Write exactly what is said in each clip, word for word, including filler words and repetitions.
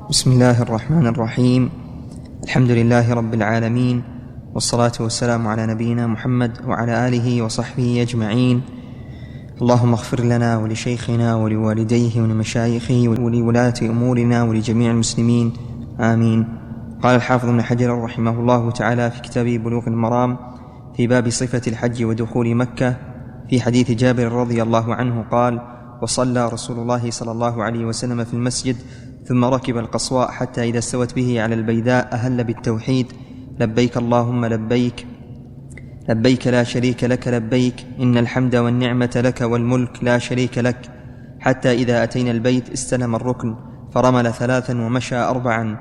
بسم الله الرحمن الرحيم. الحمد لله رب العالمين، والصلاة والسلام على نبينا محمد وعلى آله وصحبه أجمعين. اللهم اغفر لنا ولشيخنا ولوالديه ولمشايخه ولولاة أمورنا ولجميع المسلمين، آمين. قال الحافظ ابن حجر رحمه الله تعالى في كتابه بلوغ المرام في باب صفة الحج ودخول مكة في حديث جابر رضي الله عنه قال: وصلى رسول الله صلى الله عليه وسلم في المسجد ثم ركب القصواء حتى إذا استوت به على البيداء أهل بالتوحيد: لبيك اللهم لبيك لبيك لا شريك لك لبيك إن الحمد والنعمة لك والملك لا شريك لك. حتى إذا أتينا البيت استلم الركن فرمل ثلاثا ومشى أربعا،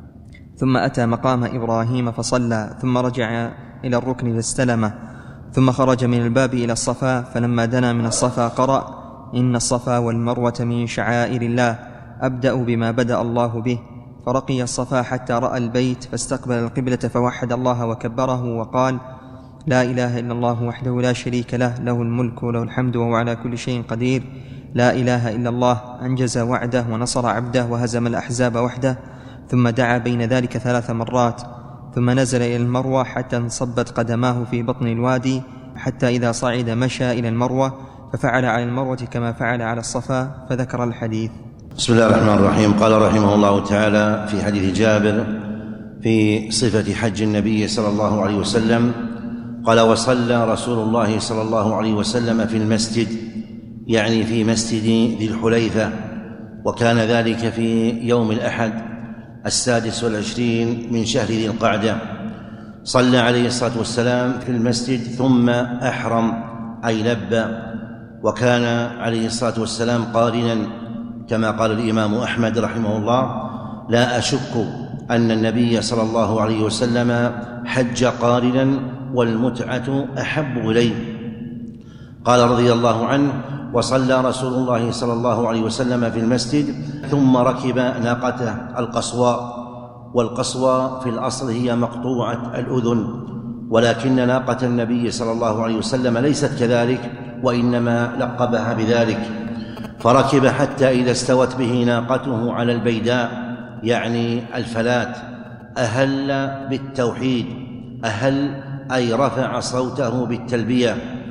ثم أتى مقام إبراهيم فصلى، ثم رجع إلى الركن فاستلمه، ثم خرج من الباب إلى الصفا، فلما دنا من الصفا قرأ: إن الصفا والمروة من شعائر الله أبدأ بما بدأ الله به. فرقي الصفا حتى رأى البيت فاستقبل القبلة فوحد الله وكبره وقال: لا إله إلا الله وحده لا شريك له، له الملك وله الحمد وهو على كل شيء قدير. لا إله إلا الله، أنجز وعده ونصر عبده وهزم الأحزاب وحده. ثم دعا بين ذلك ثلاث مرات، ثم نزل إلى المروة حتى انصبت قدماه في بطن الوادي، حتى إذا صعد مشى إلى المروة ففعل على المروة كما فعل على الصفا، فذكر الحديث. بسم الله الرحمن الرحيم. قال رحمه الله تعالى في حديث جابر في صفة حج النبي صلى الله عليه وسلم قال: وصلى رسول الله صلى الله عليه وسلم في المسجد، يعني في مسجد ذي الحليفة، وكان ذلك في يوم الأحد السادس والعشرين من شهر ذي القعدة. صلى عليه الصلاة والسلام في المسجد ثم أحرم أي لبى، وكان عليه الصلاة والسلام قارنا، كما قال الإمام أحمد رحمه الله: لا أشك أن النبي صلى الله عليه وسلم حج قارنا والمتعة أحب إليه. قال رضي الله عنه: وصلى رسول الله صلى الله عليه وسلم في المسجد ثم ركب ناقته القصواء، والقصواء في الأصل هي مقطوعة الأذن، ولكن ناقة النبي صلى الله عليه وسلم ليست كذلك، وإنما لقبها بذلك. فركب حتى إذا استوت به ناقته على البيداء، يعني الفلات، أهل بالتوحيد. أهل أي رفع صوته بالتلبية،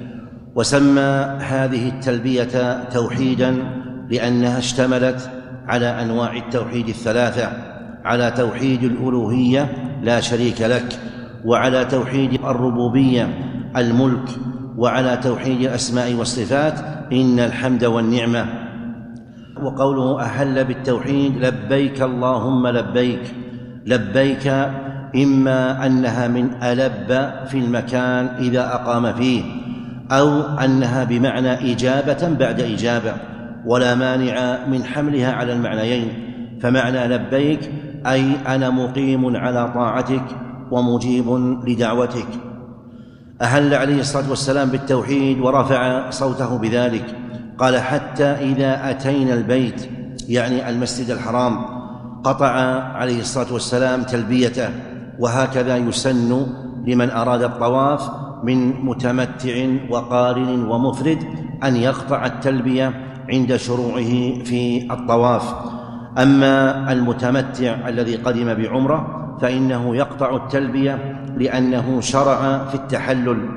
وسمى هذه التلبية توحيدا لأنها اشتملت على أنواع التوحيد الثلاثة: على توحيد الألوهية لا شريك لك، وعلى توحيد الربوبية الملك، وعلى توحيد الأسماء والصفات إن الحمد والنعمة. وقوله أهل بالتوحيد: لبيك اللهم لبيك. لبيك إما أنها من ألب في المكان إذا أقام فيه، أو أنها بمعنى إجابة بعد إجابة، ولا مانع من حملها على المعنيين. فمعنى لبيك أي أنا مقيم على طاعتك ومجيب لدعوتك. أهل عليه الصلاة والسلام بالتوحيد ورفع صوته بذلك. قال: حتى إذا أتينا البيت، يعني المسجد الحرام، قطع عليه الصلاة والسلام تلبيته. وهكذا يسن لمن أراد الطواف من متمتع وقارن ومفرد أن يقطع التلبية عند شروعه في الطواف. أما المتمتع الذي قدم بعمرة فإنه يقطع التلبية لأنه شرع في التحلل،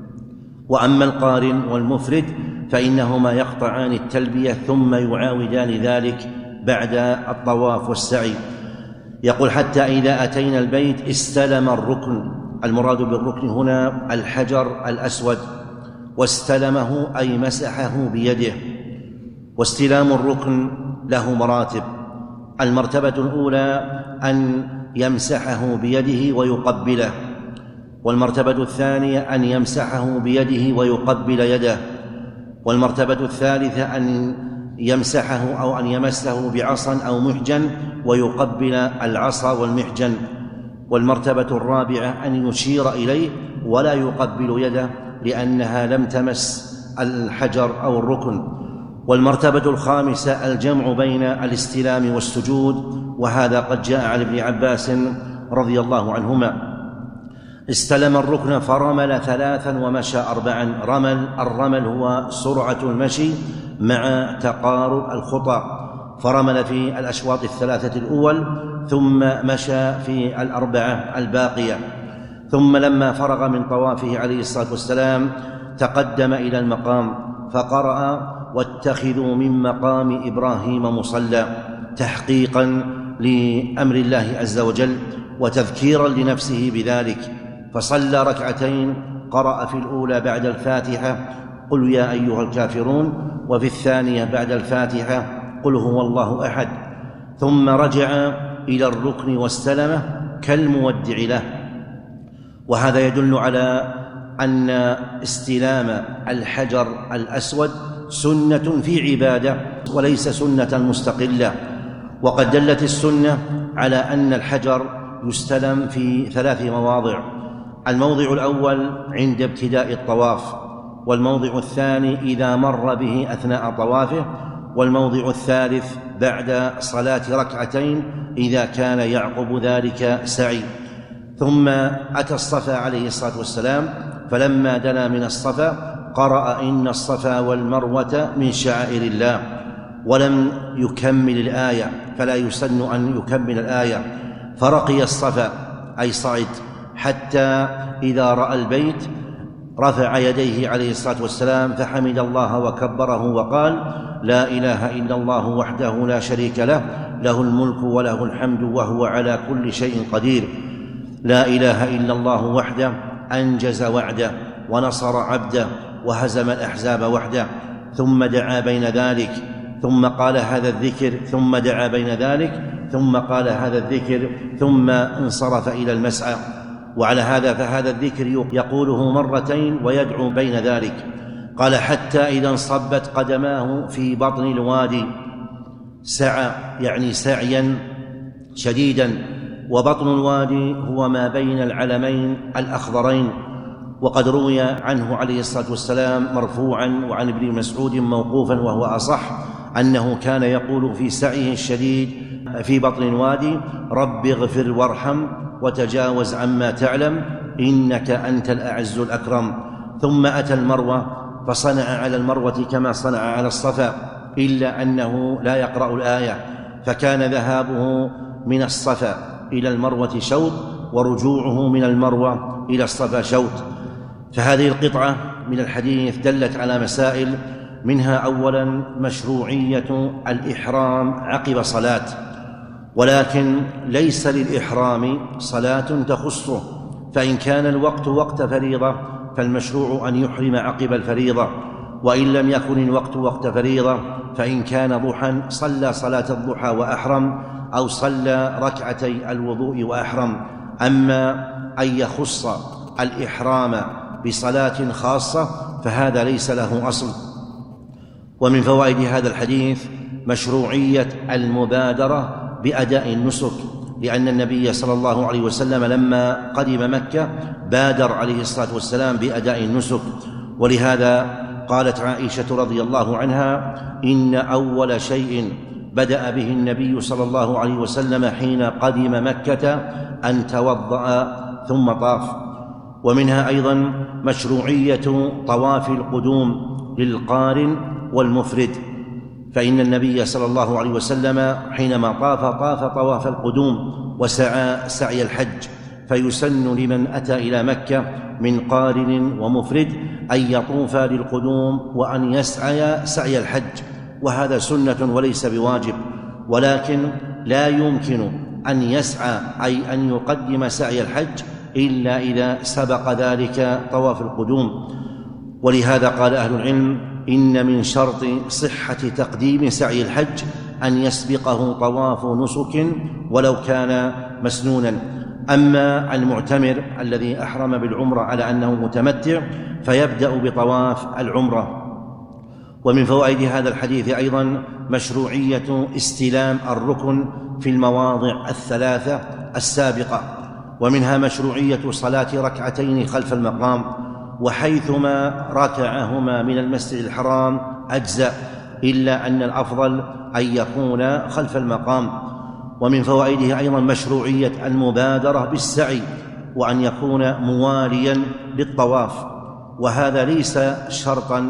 وأما القارن والمفرد فإنهما يقطعان التلبية ثم يعاودان ذلك بعد الطواف والسعي. يقول: حتى إذا أتينا البيت استلم الركن. المراد بالركن هنا الحجر الأسود، واستلمه أي مسحه بيده. واستلام الركن له مراتب: المرتبة الأولى أن يمسحه بيده ويقبله، والمرتبة الثانية أن يمسحه بيده ويقبل يده، والمرتبة الثالثة أن يمسحه أو أن يمسه بعصا أو محجن ويقبل العصا والمحجن، والمرتبة الرابعة أن يشير إليه ولا يقبل يده لأنها لم تمس الحجر أو الركن، والمرتبة الخامسة الجمع بين الاستلام والسجود، وهذا قد جاء عن ابن عباس رضي الله عنهما. استلم الركن فرمل ثلاثا ومشى أربعا. رمل الرمل هو سرعة المشي مع تقارب الخطى، فرمل في الأشواط الثلاثة الأول ثم مشى في الأربعة الباقية. ثم لما فرغ من طوافه عليه الصلاة والسلام تقدم إلى المقام فقرأ: واتخذوا من مقام إبراهيم مصلى، تحقيقا لأمر الله عز وجل وتذكيرا لنفسه بذلك. فصلى ركعتين، قرأ في الأولى بعد الفاتحة: قل يا أيها الكافرون، وفي الثانية بعد الفاتحة: قل هو الله أحد، ثم رجع إلى الركن واستلمه كالمودع له. وهذا يدل على أن استلام الحجر الأسود سنة في عبادة وليس سنة مستقلة. وقد دلت السنة على أن الحجر يستلم في ثلاث مواضع: الموضع الأول عند ابتداء الطواف، والموضع الثاني إذا مر به أثناء طوافه، والموضع الثالث بعد صلاة ركعتين إذا كان يعقب ذلك سعي. ثم أتى الصفا عليه الصلاة والسلام، فلما دنا من الصفا قرأ: إن الصفا والمروة من شعائر الله، ولم يكمل الآية، فلا يسن أن يكمل الآية. فرقي الصفا أي صعد، حتى إذا رأى البيت رفع يديه عليه الصلاة والسلام فحمد الله وكبره وقال: لا إله إلا الله وحده لا شريك له، له الملك وله الحمد وهو على كل شيء قدير. لا إله إلا الله وحده أنجز وعده ونصر عبده وهزم الأحزاب وحده. ثم دعا بين ذلك، ثم قال هذا الذكر، ثم دعا بين ذلك، ثم قال هذا الذكر، ثم انصرف إلى المسعى. وعلى هذا فهذا الذكر يقوله مرتين ويدعو بين ذلك. قال: حتى إذا انصبت قدماه في بطن الوادي، سعى يعني سعيا شديدا، وبطن الوادي هو ما بين العلمين الأخضرين. وقد روي عنه عليه الصلاة والسلام مرفوعا وعن ابن مسعود موقوفا وهو أصح أنه كان يقول في سعيه الشديد في بطن الوادي: رب اغفر وارحم وتجاوز عما تعلم إنك أنت الأعز الأكرم. ثم أتى المروة فصنع على المروة كما صنع على الصفا، إلا أنه لا يقرأ الآية، فكان ذهابه من الصفا إلى المروة شوط، ورجوعه من المروة إلى الصفا شوط. فهذه القطعة من الحديث دلت على مسائل، منها أولا مشروعية الإحرام عقب صلاة، ولكن ليس للإحرام صلاة تخصه، فإن كان الوقت وقت فريضة فالمشروع أن يحرم عقب الفريضة، وإن لم يكن الوقت وقت فريضة فإن كان ضحى صلى صلاة الضحى وأحرم، أو صلى ركعتي الوضوء وأحرم. أما أن يخص الإحرام بصلاة خاصة فهذا ليس له أصل. ومن فوائد هذا الحديث مشروعية المبادرة بأداء النسك، لأن النبي صلى الله عليه وسلم لما قدم مكة بادر عليه الصلاة والسلام بأداء النسك. ولهذا قالت عائشة رضي الله عنها: إن أول شيء بدأ به النبي صلى الله عليه وسلم حين قدم مكة أن توضأ ثم طاف. ومنها أيضا مشروعية طواف القدوم للقارن والمفرد، فإن النبي صلى الله عليه وسلم حينما طاف طاف طواف القدوم وسعى سعي الحج، فيسن لمن أتى إلى مكة من قارن ومفرد أن يطوف للقدوم وأن يسعي سعي الحج، وهذا سنة وليس بواجب، ولكن لا يمكن أن يسعى أي أن يقدم سعي الحج إلا إذا سبق ذلك طواف القدوم. ولهذا قال أهل العلم: إن من شرط صحة تقديم سعي الحج أن يسبقه طواف نسك ولو كان مسنونا. أما المعتمر الذي أحرم بالعمرة على أنه متمتع فيبدأ بطواف العمرة. ومن فوائد هذا الحديث أيضا مشروعية استلام الركن في المواضع الثلاثة السابقة، ومنها مشروعية صلاة ركعتين خلف المقام، وحيثما ركعهما من المسجد الحرام أجزأ، إلا أن الأفضل أن يكون خلف المقام. ومن فوائده أيضا مشروعية المبادرة بالسعي، وأن يكون مواليا للطواف، وهذا ليس شرطا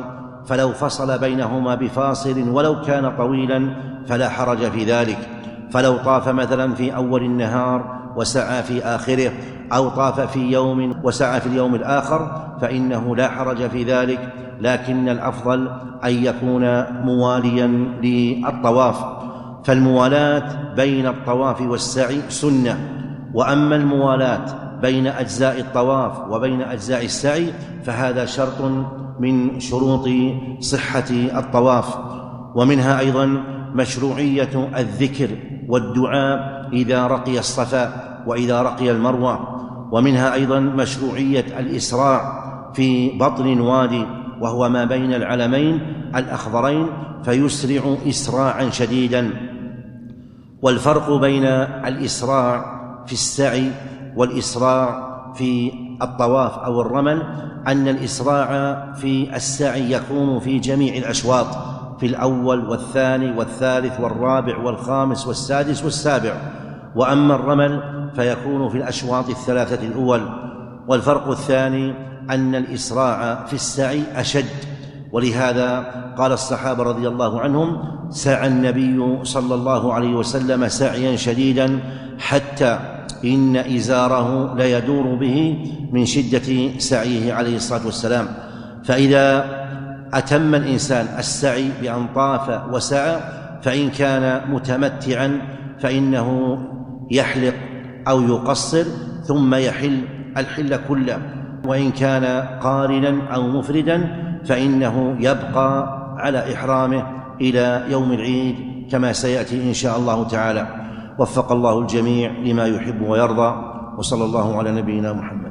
فلو فصل بينهما بفاصل ولو كان طويلا فلا حرج في ذلك. فلو طاف مثلا في أول النهار وسعى في آخره، أو طاف في يوم وسعى في اليوم الآخر، فإنه لا حرج في ذلك، لكن الأفضل أن يكون مواليا للطواف، فالموالاة بين الطواف والسعي سنة. وأما الموالاة بين أجزاء الطواف وبين أجزاء السعي فهذا شرط من شروط صحة الطواف. ومنها أيضا مشروعية الذكر والدعاء إذا رقي الصفا وإذا رقي المروة. ومنها أيضا مشروعية الإسراع في بطن الوادي وهو ما بين العلمين الأخضرين، فيسرع إسراعا شديدا. والفرق بين الإسراع في السعي والإسراع في الطواف أو الرمل أن الإسراع في السعي يكون في جميع الأشواط، في الأول والثاني والثالث والرابع والخامس والسادس والسابع، وأما الرمل فيكون في الأشواط الثلاثة الأول. والفرق الثاني أن الإسراع في السعي أشد، ولهذا قال الصحابة رضي الله عنهم: سعى النبي صلى الله عليه وسلم سعيا شديدا حتى إن إزاره ليدور به من شدة سعيه عليه الصلاة والسلام. فإذا أتم الإنسان السعي بأن طاف وسعى، فإن كان متمتعا فإنه يحلق أو يقصر ثم يحل الحل كله، وإن كان قارنا أو مفردا فإنه يبقى على إحرامه إلى يوم العيد كما سيأتي إن شاء الله تعالى. وفق الله الجميع لما يحب ويرضى، وصلى الله على نبينا محمد.